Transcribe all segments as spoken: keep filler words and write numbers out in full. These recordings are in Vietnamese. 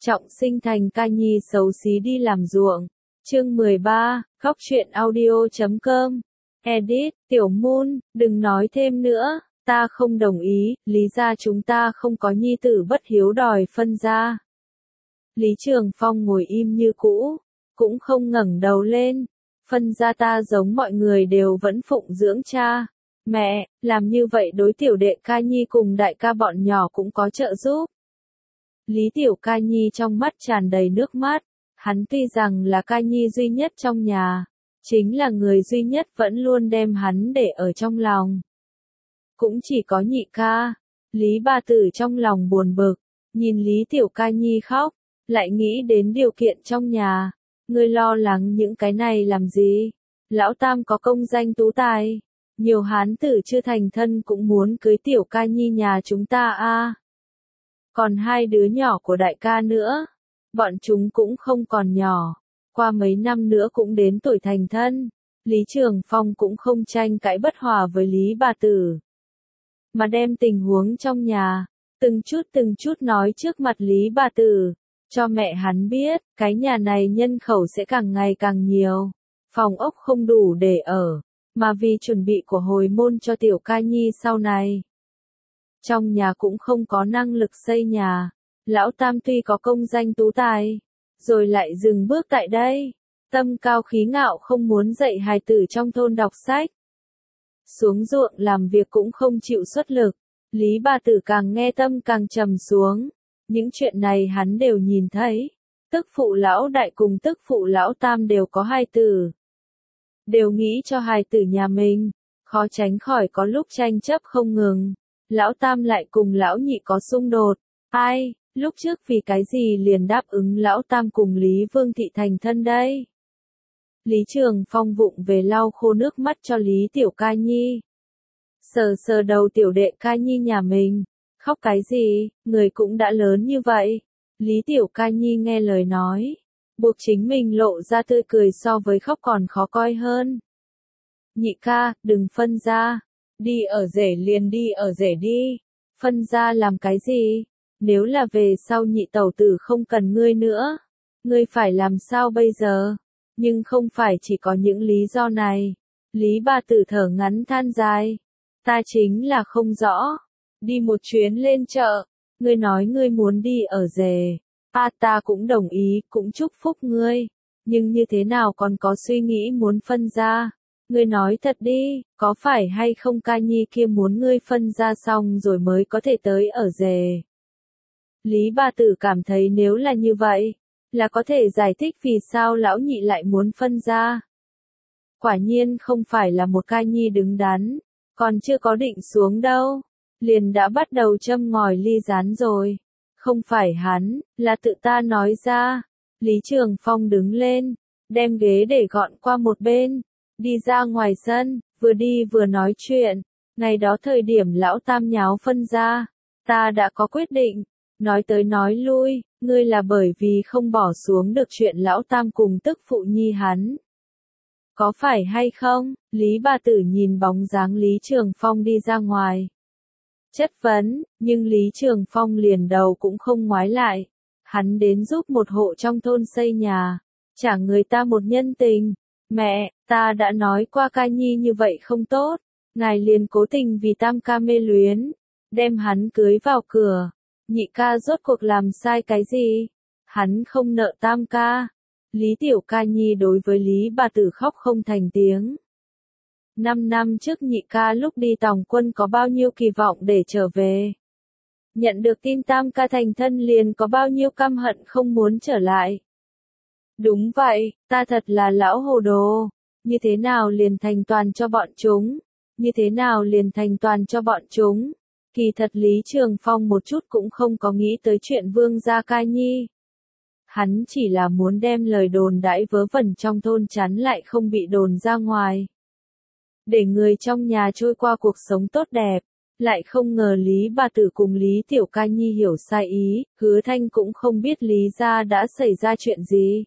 Trọng sinh thành ca nhi xấu xí đi làm ruộng. Chương mười ba, khóc chuyện audio chấm com. Edit, Tiểu Moon, đừng nói thêm nữa, ta không đồng ý, Lý gia chúng ta không có nhi tử bất hiếu đòi phân gia. Lý Trường Phong ngồi im như cũ, cũng không ngẩng đầu lên. Phân gia ta giống mọi người đều vẫn phụng dưỡng cha, mẹ, làm như vậy đối tiểu đệ ca nhi cùng đại ca bọn nhỏ cũng có trợ giúp. Lý tiểu ca nhi trong mắt tràn đầy nước mắt, hắn tuy rằng là ca nhi duy nhất trong nhà, chính là người duy nhất vẫn luôn đem hắn để ở trong lòng. Cũng chỉ có nhị ca, Lý ba tử trong lòng buồn bực, nhìn Lý tiểu ca nhi khóc, lại nghĩ đến điều kiện trong nhà. Ngươi lo lắng những cái này làm gì? Lão Tam có công danh tú tài, nhiều hán tử chưa thành thân cũng muốn cưới tiểu ca nhi nhà chúng ta a. À. Còn hai đứa nhỏ của đại ca nữa, bọn chúng cũng không còn nhỏ, qua mấy năm nữa cũng đến tuổi thành thân. Lý Trường Phong cũng không tranh cãi bất hòa với Lý bà tử, mà đem tình huống trong nhà, từng chút từng chút nói trước mặt Lý bà tử. Cho mẹ hắn biết, cái nhà này nhân khẩu sẽ càng ngày càng nhiều, phòng ốc không đủ để ở, mà vì chuẩn bị của hồi môn cho tiểu ca nhi sau này. Trong nhà cũng không có năng lực xây nhà, lão Tam tuy có công danh tú tài, rồi lại dừng bước tại đây, tâm cao khí ngạo không muốn dạy hài tử trong thôn đọc sách. Xuống ruộng làm việc cũng không chịu xuất lực, Lý bà tử càng nghe tâm càng trầm xuống. Những chuyện này hắn đều nhìn thấy, tức phụ lão đại cùng tức phụ lão tam đều có hài tử. Đều nghĩ cho hài tử nhà mình, khó tránh khỏi có lúc tranh chấp không ngừng. Lão tam lại cùng lão nhị có xung đột. Ai, lúc trước vì cái gì liền đáp ứng lão tam cùng Lý Vương Thị thành thân đây? Lý Trường Phong vụng về lau khô nước mắt cho Lý tiểu ca nhi. Sờ sờ đầu tiểu đệ ca nhi nhà mình. Khóc cái gì, người cũng đã lớn như vậy. Lý tiểu ca nhi nghe lời nói, buộc chính mình lộ ra tươi cười so với khóc còn khó coi hơn. Nhị ca, đừng phân ra, đi ở rể liền đi ở rể đi, phân ra làm cái gì, nếu là về sau nhị tẩu tử không cần ngươi nữa, ngươi phải làm sao bây giờ, nhưng không phải chỉ có những lý do này. Lý bà tử thở ngắn than dài, ta chính là không rõ. Đi một chuyến lên chợ, ngươi nói ngươi muốn đi ở rể, a ta cũng đồng ý, cũng chúc phúc ngươi, nhưng như thế nào còn có suy nghĩ muốn phân ra, ngươi nói thật đi, có phải hay không ca nhi kia muốn ngươi phân ra xong rồi mới có thể tới ở rể. Lý bà tử cảm thấy nếu là như vậy, là có thể giải thích vì sao lão nhị lại muốn phân ra. Quả nhiên không phải là một ca nhi đứng đắn, còn chưa có định xuống đâu. Liền đã bắt đầu châm ngòi ly gián rồi. Không phải hắn, là tự ta nói ra. Lý Trường Phong đứng lên, đem ghế để gọn qua một bên, đi ra ngoài sân, vừa đi vừa nói chuyện. Ngày đó thời điểm lão Tam nháo phân ra, ta đã có quyết định. Nói tới nói lui, ngươi là bởi vì không bỏ xuống được chuyện lão Tam cùng tức phụ nhi hắn. Có phải hay không? Lý bà tử nhìn bóng dáng Lý Trường Phong đi ra ngoài. Chất vấn, nhưng Lý Trường Phong liền đầu cũng không ngoái lại. Hắn đến giúp một hộ trong thôn xây nhà, trả người ta một nhân tình. Mẹ, ta đã nói qua ca nhi như vậy không tốt. Ngài liền cố tình vì Tam ca mê luyến, đem hắn cưới vào cửa. Nhị ca rốt cuộc làm sai cái gì? Hắn không nợ Tam ca. Lý tiểu ca nhi đối với Lý bà tử khóc không thành tiếng. Năm năm trước nhị ca lúc đi tòng quân có bao nhiêu kỳ vọng để trở về. Nhận được tin Tam ca thành thân liền có bao nhiêu căm hận không muốn trở lại. Đúng vậy, ta thật là lão hồ đồ. Như thế nào liền thành toàn cho bọn chúng? Như thế nào liền thành toàn cho bọn chúng? Kỳ thật Lý Trường Phong một chút cũng không có nghĩ tới chuyện Vương gia ca nhi. Hắn chỉ là muốn đem lời đồn đãi vớ vẩn trong thôn chắn lại không bị đồn ra ngoài. Để người trong nhà trôi qua cuộc sống tốt đẹp, lại không ngờ Lý bà tử cùng Lý tiểu ca nhi hiểu sai ý, Hứa Thanh cũng không biết Lý gia đã xảy ra chuyện gì.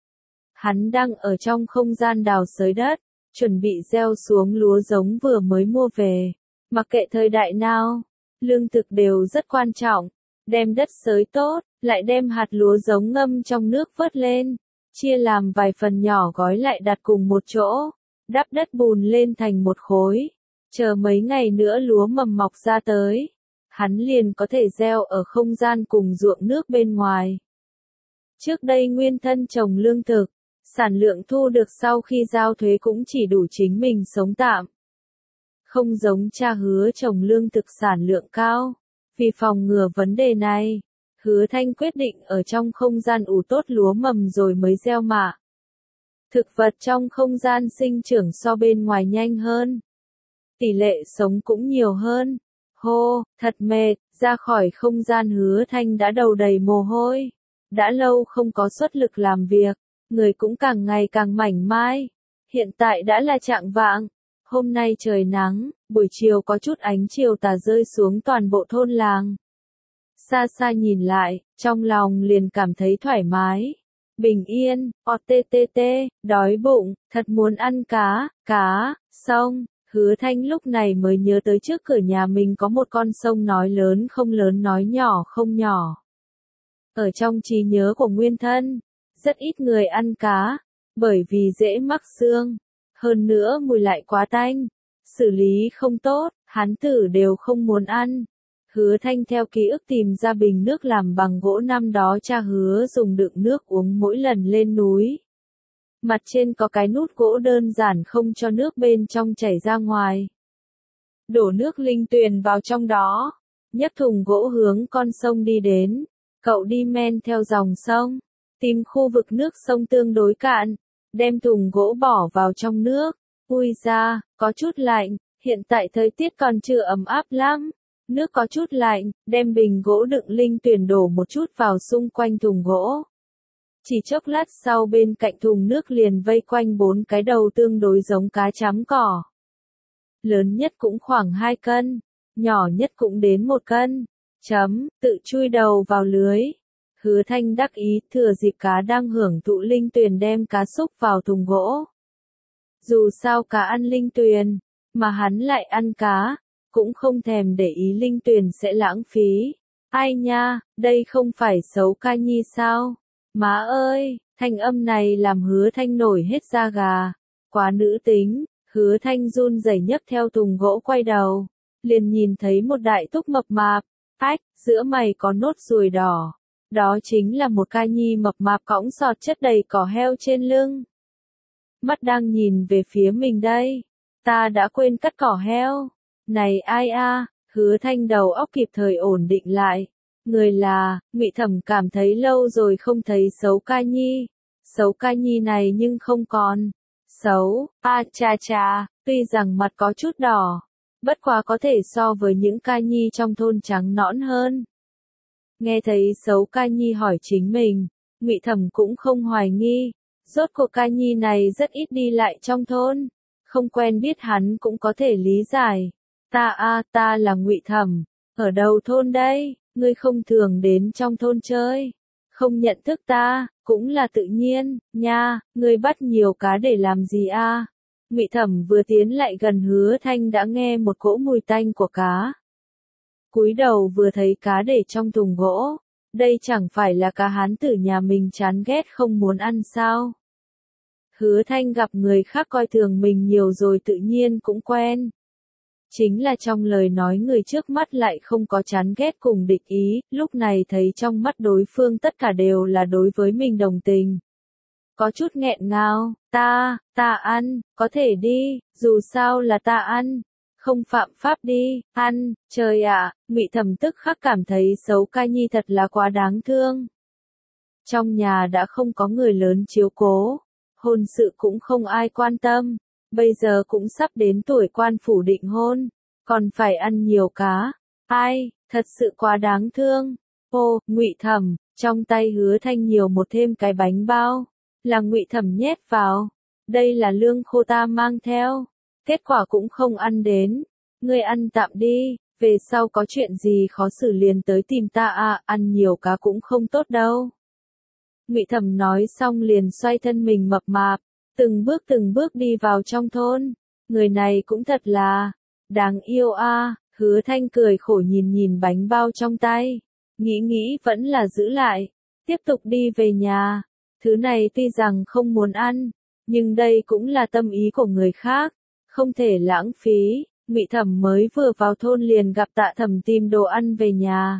Hắn đang ở trong không gian đào xới đất, chuẩn bị gieo xuống lúa giống vừa mới mua về. Mặc kệ thời đại nào, lương thực đều rất quan trọng, đem đất xới tốt, lại đem hạt lúa giống ngâm trong nước vớt lên, chia làm vài phần nhỏ gói lại đặt cùng một chỗ, đắp đất bùn lên thành một khối, chờ mấy ngày nữa lúa mầm mọc ra tới, hắn liền có thể gieo ở không gian cùng ruộng nước bên ngoài. Trước đây Nguyên Thân trồng lương thực, sản lượng thu được sau khi giao thuế cũng chỉ đủ chính mình sống tạm. Không giống cha Hứa trồng lương thực sản lượng cao. Vì phòng ngừa vấn đề này, Hứa Thanh quyết định ở trong không gian ủ tốt lúa mầm rồi mới gieo mạ. Thực vật trong không gian sinh trưởng so bên ngoài nhanh hơn. Tỷ lệ sống cũng nhiều hơn. Hô, thật mệt, ra khỏi không gian Hứa Thanh đã đầu đầy mồ hôi. Đã lâu không có xuất lực làm việc, người cũng càng ngày càng mảnh mai. Hiện tại đã là chạng vạng. Hôm nay trời nắng, buổi chiều có chút ánh chiều tà rơi xuống toàn bộ thôn làng. Xa xa nhìn lại, trong lòng liền cảm thấy thoải mái. Bình yên, o tê tê tê, đói bụng, thật muốn ăn cá, cá, xong. Hứa Thanh lúc này mới nhớ tới trước cửa nhà mình có một con sông nói lớn không lớn nói nhỏ không nhỏ. Ở trong trí nhớ của Nguyên Thân, rất ít người ăn cá, bởi vì dễ mắc xương. Hơn nữa mùi lại quá tanh, xử lý không tốt, hán tử đều không muốn ăn. Hứa Thanh theo ký ức tìm ra bình nước làm bằng gỗ năm đó cha Hứa dùng đựng nước uống mỗi lần lên núi. Mặt trên có cái nút gỗ đơn giản không cho nước bên trong chảy ra ngoài. Đổ nước linh tuyền vào trong đó, nhấc thùng gỗ hướng con sông đi đến. Cậu đi men theo dòng sông, tìm khu vực nước sông tương đối cạn. Đem thùng gỗ bỏ vào trong nước, ui ra, có chút lạnh, hiện tại thời tiết còn chưa ấm áp lắm, nước có chút lạnh, đem bình gỗ đựng linh tuyền đổ một chút vào xung quanh thùng gỗ. Chỉ chốc lát sau bên cạnh thùng nước liền vây quanh bốn cái đầu tương đối giống cá chấm cỏ. Lớn nhất cũng khoảng hai cân, nhỏ nhất cũng đến một cân, chấm, tự chui đầu vào lưới. Hứa Thanh đắc ý thừa dịp cá đang hưởng thụ linh tuyền đem cá xúc vào thùng gỗ. Dù sao cá ăn linh tuyền, mà hắn lại ăn cá, cũng không thèm để ý linh tuyền sẽ lãng phí. Ai nha, đây không phải xấu ca nhi sao? Má ơi, thanh âm này làm Hứa Thanh nổi hết da gà. Quá nữ tính, Hứa Thanh run rẩy nhấc theo thùng gỗ quay đầu. Liền nhìn thấy một đại túc mập mạp, ách, giữa mày có nốt ruồi đỏ. Đó chính là một ca nhi mập mạp cõng sọt chất đầy cỏ heo trên lưng. Mắt đang nhìn về phía mình đây. Ta đã quên cắt cỏ heo. Này ai a? Hứa Thanh đầu óc kịp thời ổn định lại. Người là, Ngụy Thẩm cảm thấy lâu rồi không thấy xấu ca nhi. Xấu ca nhi này nhưng không còn. Xấu, a cha cha, tuy rằng mặt có chút đỏ. Bất quá có thể so với những ca nhi trong thôn trắng nõn hơn. Nghe thấy xấu ca nhi hỏi chính mình, Ngụy Thẩm cũng không hoài nghi. Rốt cuộc ca nhi này rất ít đi lại trong thôn. Không quen biết hắn cũng có thể lý giải. Ta a ta là Ngụy Thẩm. Ở đầu thôn đây, ngươi không thường đến trong thôn chơi. Không nhận thức ta, cũng là tự nhiên, nha, ngươi bắt nhiều cá để làm gì a? Ngụy Thẩm vừa tiến lại gần Hứa Thanh đã nghe một cỗ mùi tanh của cá. Cúi đầu vừa thấy cá để trong thùng gỗ, đây chẳng phải là cá hán tử nhà mình chán ghét không muốn ăn sao? Hứa Thanh gặp người khác coi thường mình nhiều rồi tự nhiên cũng quen. Chính là trong lời nói người trước mắt lại không có chán ghét cùng địch ý, lúc này thấy trong mắt đối phương tất cả đều là đối với mình đồng tình. Có chút nghẹn ngào, ta, ta ăn, có thể đi, dù sao là ta ăn. Không phạm pháp đi, ăn, trời ạ, Ngụy Thẩm tức khắc cảm thấy xấu ca nhi thật là quá đáng thương. Trong nhà đã không có người lớn chiếu cố, hôn sự cũng không ai quan tâm, bây giờ cũng sắp đến tuổi quan phủ định hôn, còn phải ăn nhiều cá, ai, thật sự quá đáng thương. Ô, Ngụy Thẩm, trong tay Hứa Thanh nhiều một thêm cái bánh bao, là Ngụy Thẩm nhét vào, đây là lương khô ta mang theo. Kết quả cũng không ăn đến. Ngươi ăn tạm đi, về sau có chuyện gì khó xử liền tới tìm ta à, ăn nhiều cá cũng không tốt đâu. Ngụy Thẩm nói xong liền xoay thân mình mập mạp, từng bước từng bước đi vào trong thôn. Người này cũng thật là đáng yêu a. À. Hứa Thanh cười khổ nhìn nhìn bánh bao trong tay. nghĩ nghĩ vẫn là giữ lại, tiếp tục đi về nhà. Thứ này tuy rằng không muốn ăn, nhưng đây cũng là tâm ý của người khác, không thể lãng phí. Ngụy Thẩm mới vừa vào thôn liền gặp Tạ Thẩm tìm đồ ăn về nhà.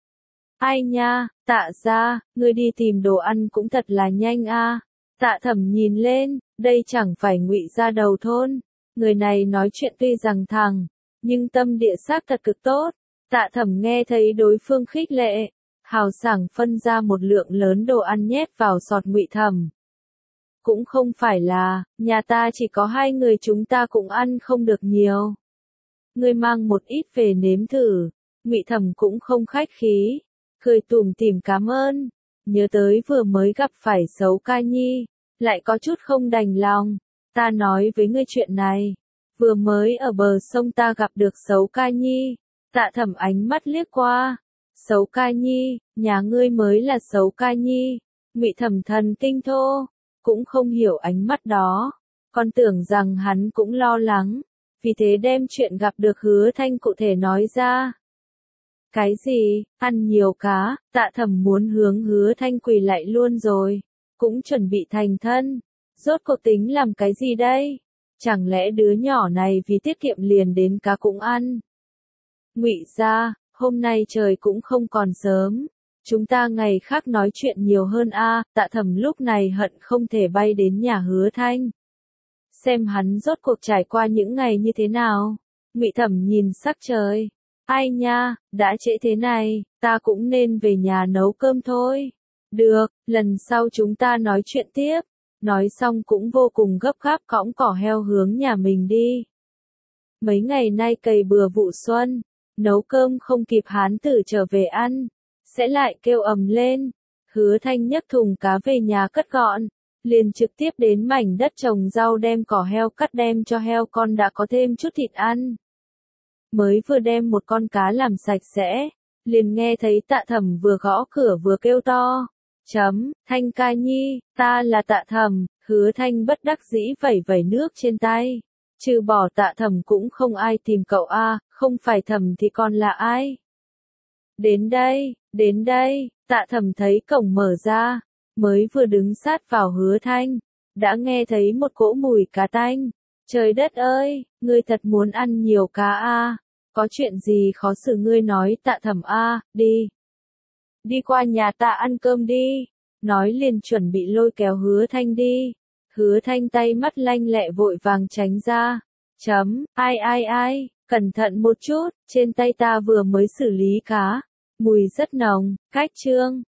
Ai nha, Tạ gia, ngươi đi tìm đồ ăn cũng thật là nhanh a. Tạ Thẩm nhìn lên, đây chẳng phải Ngụy gia đầu thôn. Người này nói chuyện tuy rằng thẳng, nhưng tâm địa xác thật cực tốt. Tạ Thẩm nghe thấy đối phương khích lệ, hào sảng phân ra một lượng lớn đồ ăn nhét vào sọt Ngụy Thẩm. Cũng không phải là, nhà ta chỉ có hai người chúng ta cũng ăn không được nhiều. Ngươi mang một ít về nếm thử. Ngụy Thẩm cũng không khách khí, cười tủm tỉm cảm ơn. Nhớ tới vừa mới gặp phải Sấu Ca Nhi, lại có chút không đành lòng. Ta nói với ngươi chuyện này, vừa mới ở bờ sông ta gặp được Sấu Ca Nhi. Tạ Thẩm ánh mắt liếc qua. Sấu Ca Nhi, nhà ngươi mới là Sấu Ca Nhi. Ngụy Thẩm thần kinh thô, cũng không hiểu ánh mắt đó, còn tưởng rằng hắn cũng lo lắng, vì thế đem chuyện gặp được Hứa Thanh cụ thể nói ra. Cái gì, ăn nhiều cá, Tạ Thẩm muốn hướng Hứa Thanh quỳ lại luôn rồi, cũng chuẩn bị thành thân, rốt cuộc tính làm cái gì đây? Chẳng lẽ đứa nhỏ này vì tiết kiệm liền đến cá cũng ăn? Ngụy gia, hôm nay trời cũng không còn sớm, chúng ta ngày khác nói chuyện nhiều hơn a. Tạ Thẩm lúc này hận không thể bay đến nhà Hứa Thanh, xem hắn rốt cuộc trải qua những ngày như thế nào. Ngụy Thẩm nhìn sắc trời, ai nha, đã trễ thế này, ta cũng nên về nhà nấu cơm thôi. Được, lần sau chúng ta nói chuyện tiếp. Nói xong cũng vô cùng gấp gáp cõng cỏ heo hướng nhà mình đi. Mấy ngày nay cày bừa vụ xuân, nấu cơm không kịp hán tử trở về ăn, sẽ lại kêu ầm lên. Hứa Thanh nhấc thùng cá về nhà cất gọn, liền trực tiếp đến mảnh đất trồng rau đem cỏ heo cắt đem cho heo con đã có thêm chút thịt ăn. Mới vừa đem một con cá làm sạch sẽ, liền nghe thấy Tạ Thẩm vừa gõ cửa vừa kêu to. Chấm, Thanh ca nhi, ta là Tạ Thẩm. Hứa Thanh bất đắc dĩ vẩy vẩy nước trên tay. Trừ bỏ Tạ Thẩm cũng không ai tìm cậu a, không phải Thẩm thì còn là ai? Đến đây, đến đây, Tạ Thẩm thấy cổng mở ra, mới vừa đứng sát vào Hứa Thanh, đã nghe thấy một cỗ mùi cá tanh. Trời đất ơi, ngươi thật muốn ăn nhiều cá a? Có chuyện gì khó xử ngươi nói Tạ Thẩm a, đi. Đi qua nhà ta ăn cơm đi. Nói liền chuẩn bị lôi kéo Hứa Thanh đi. Hứa Thanh tay mắt lanh lẹ vội vàng tránh ra. Chấm, ai ai ai, cẩn thận một chút, trên tay ta vừa mới xử lý cá. Mùi rất nồng, cách chương.